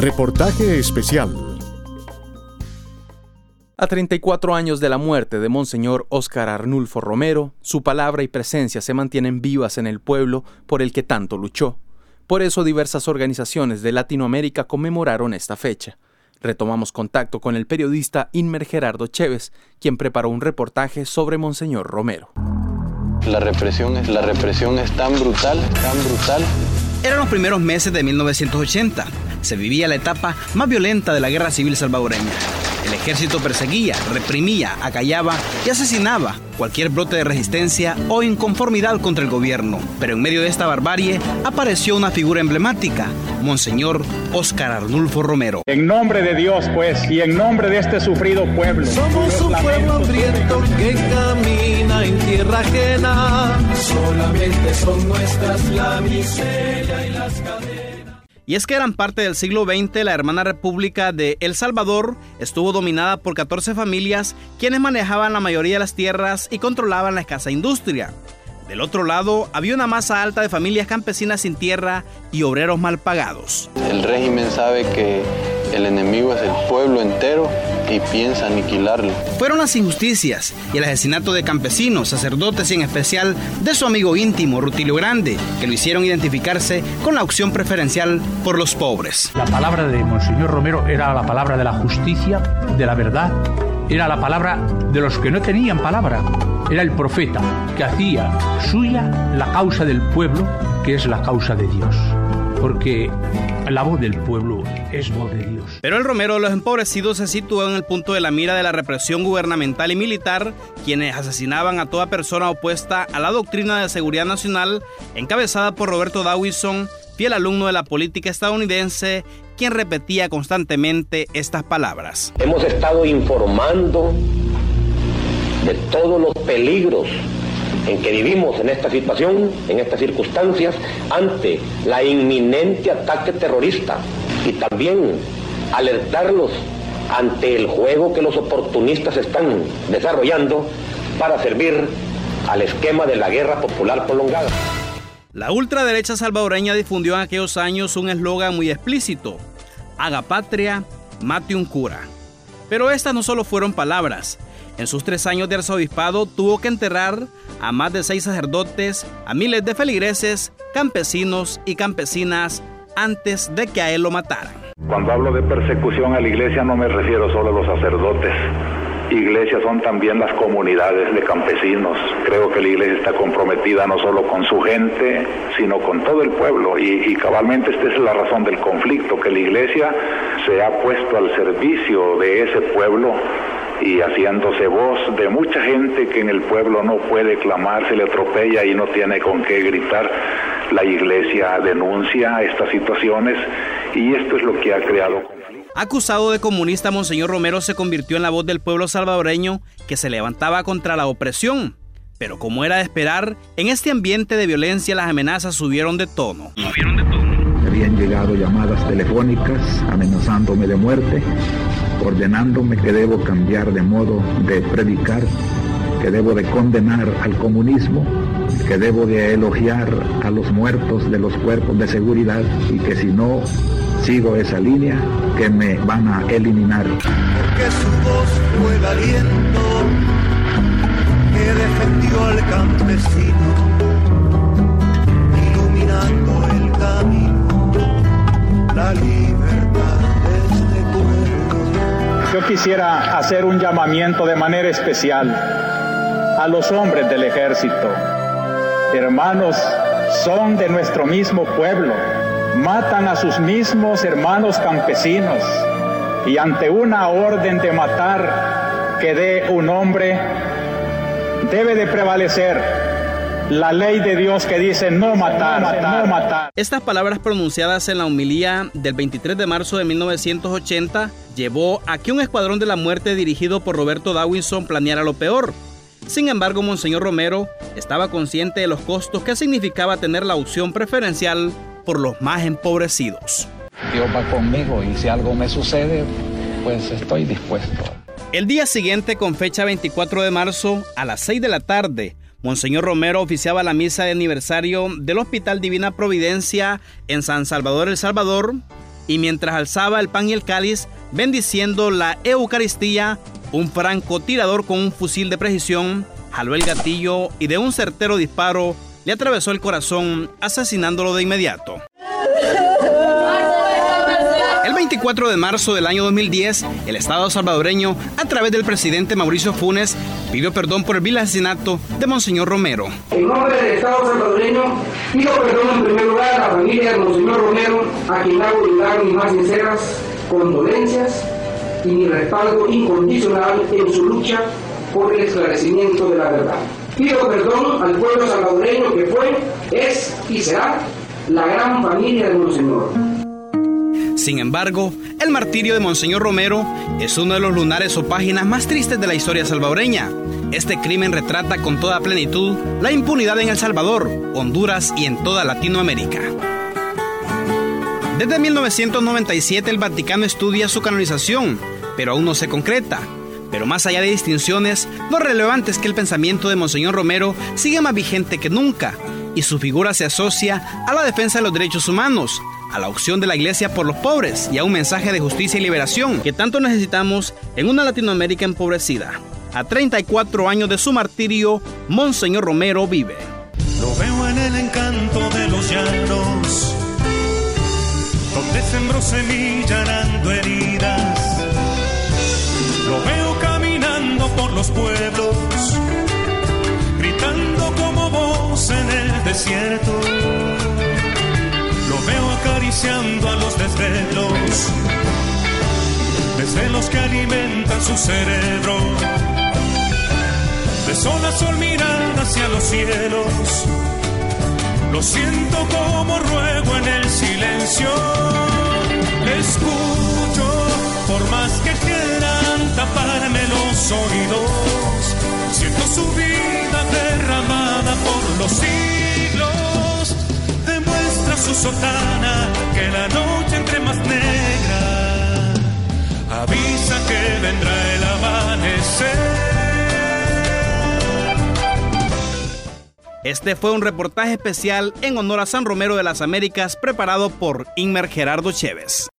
Reportaje especial. A 34 años de la muerte de Monseñor Óscar Arnulfo Romero, su palabra y presencia se mantienen vivas en el pueblo por el que tanto luchó. Por eso diversas organizaciones de Latinoamérica conmemoraron esta fecha. Retomamos contacto con el periodista Inmer Gerardo Chévez, quien preparó un reportaje sobre Monseñor Romero. La represión es tan brutal. Eran los primeros meses de 1980. Se vivía la etapa más violenta de la guerra civil salvadoreña. El ejército perseguía, reprimía, acallaba y asesinaba cualquier brote de resistencia o inconformidad contra el gobierno. Pero en medio de esta barbarie apareció una figura emblemática, Monseñor Óscar Arnulfo Romero. En nombre de Dios, pues, y en nombre de este sufrido pueblo. Somos un pueblo hambriento que camina en tierra ajena. Solamente son nuestras la miseria y las cadenas. Y es que eran parte del siglo XX, la hermana república de El Salvador estuvo dominada por 14 familias, quienes manejaban la mayoría de las tierras y controlaban la escasa industria. Del otro lado, había una masa alta de familias campesinas sin tierra y obreros mal pagados. El régimen sabe que el enemigo es el pueblo entero y piensa aniquilarlo. Fueron las injusticias y el asesinato de campesinos, sacerdotes y en especial de su amigo íntimo, Rutilio Grande, que lo hicieron identificarse con la opción preferencial por los pobres. La palabra de Monseñor Romero era la palabra de la justicia, de la verdad, era la palabra de los que no tenían palabra. Era el profeta que hacía suya la causa del pueblo, que es la causa de Dios. Porque la voz del pueblo es voz de Dios. Pero el Romero de los empobrecidos se situó en el punto de la mira de la represión gubernamental y militar, quienes asesinaban a toda persona opuesta a la doctrina de seguridad nacional, encabezada por Roberto Dawison, fiel alumno de la política estadounidense, quien repetía constantemente estas palabras. Hemos estado informando de todos los peligros en que vivimos en esta situación, en estas circunstancias, ante la inminente ataque terrorista, y también alertarlos ante el juego que los oportunistas están desarrollando para servir al esquema de la guerra popular prolongada. La ultraderecha salvadoreña difundió en aquellos años un eslogan muy explícito: haga patria, mate un cura. Pero estas no solo fueron palabras. En sus 3 años de arzobispado tuvo que enterrar a más de 6 sacerdotes, a miles de feligreses, campesinos y campesinas antes de que a él lo mataran. Cuando hablo de persecución a la iglesia no me refiero solo a los sacerdotes. Iglesias son también las comunidades de campesinos. Creo que la iglesia está comprometida no solo con su gente, sino con todo el pueblo. Y cabalmente esta es la razón del conflicto, que la iglesia se ha puesto al servicio de ese pueblo y haciéndose voz de mucha gente que en el pueblo no puede clamar, se le atropella y no tiene con qué gritar. La iglesia denuncia estas situaciones y esto es lo que ha creado conflicto. Acusado de comunista, Monseñor Romero se convirtió en la voz del pueblo salvadoreño que se levantaba contra la opresión. Pero como era de esperar, en este ambiente de violencia las amenazas subieron de tono. Habían llegado llamadas telefónicas amenazándome de muerte, ordenándome que debo cambiar de modo de predicar, que debo de condenar al comunismo, que debo de elogiar a los muertos de los cuerpos de seguridad y que si no sigo esa línea, que me van a eliminar. Porque su voz fue el aliento que defendió al campesino, iluminando el camino, la libertad de este pueblo. Yo quisiera hacer un llamamiento de manera especial a los hombres del ejército. Hermanos, son de nuestro mismo pueblo, matan a sus mismos hermanos campesinos, y ante una orden de matar que dé un hombre, debe de prevalecer la ley de Dios que dice no matar, no matar. Estas palabras pronunciadas en la homilía del 23 de marzo de 1980 llevó a que un escuadrón de la muerte dirigido por Roberto Dawison planeara lo peor. Sin embargo, Monseñor Romero estaba consciente de los costos que significaba tener la opción preferencial por los más empobrecidos. Dios va conmigo y si algo me sucede, pues estoy dispuesto. El día siguiente, con fecha 24 de marzo, a las 6 de la tarde, Monseñor Romero oficiaba la misa de aniversario del Hospital Divina Providencia en San Salvador, El Salvador, y mientras alzaba el pan y el cáliz, bendiciendo la Eucaristía, un francotirador con un fusil de precisión jaló el gatillo y de un certero disparo le atravesó el corazón, asesinándolo de inmediato. El 24 de marzo del año 2010, el Estado salvadoreño, a través del presidente Mauricio Funes, pidió perdón por el vil asesinato de Monseñor Romero. En nombre del Estado salvadoreño, pido perdón en primer lugar a la familia de Monseñor Romero, a quien hago llegar mis más sinceras condolencias y mi respaldo incondicional en su lucha por el esclarecimiento de la verdad. Pido perdón al pueblo salvadoreño que fue, es y será la gran familia de Monseñor. Sin embargo, el martirio de Monseñor Romero es uno de los lunares o páginas más tristes de la historia salvadoreña. Este crimen retrata con toda plenitud la impunidad en El Salvador, Honduras y en toda Latinoamérica. Desde 1997 el Vaticano estudia su canonización, pero aún no se concreta. Pero más allá de distinciones, lo relevante es que el pensamiento de Monseñor Romero sigue más vigente que nunca, y su figura se asocia a la defensa de los derechos humanos, a la opción de la Iglesia por los pobres y a un mensaje de justicia y liberación que tanto necesitamos en una Latinoamérica empobrecida. A 34 años de su martirio, Monseñor Romero vive. Lo veo en el encanto de los llanos, donde sembró semilla arando heridas. Lo veo caminando por los pueblos, gritando como voz en el desierto. Lo veo acariciando a los desvelos que alimentan su cerebro. De sol a sol miran hacia los cielos. Lo siento como ruego en el silencio. Le escucho por más que quieran taparme los oídos. Siento su vida derramada por los siglos. Demuestra su sotana que la noche entre más negra avisa que vendrá el amanecer. Este fue un reportaje especial en honor a San Romero de las Américas preparado por Inmer Gerardo Chévez.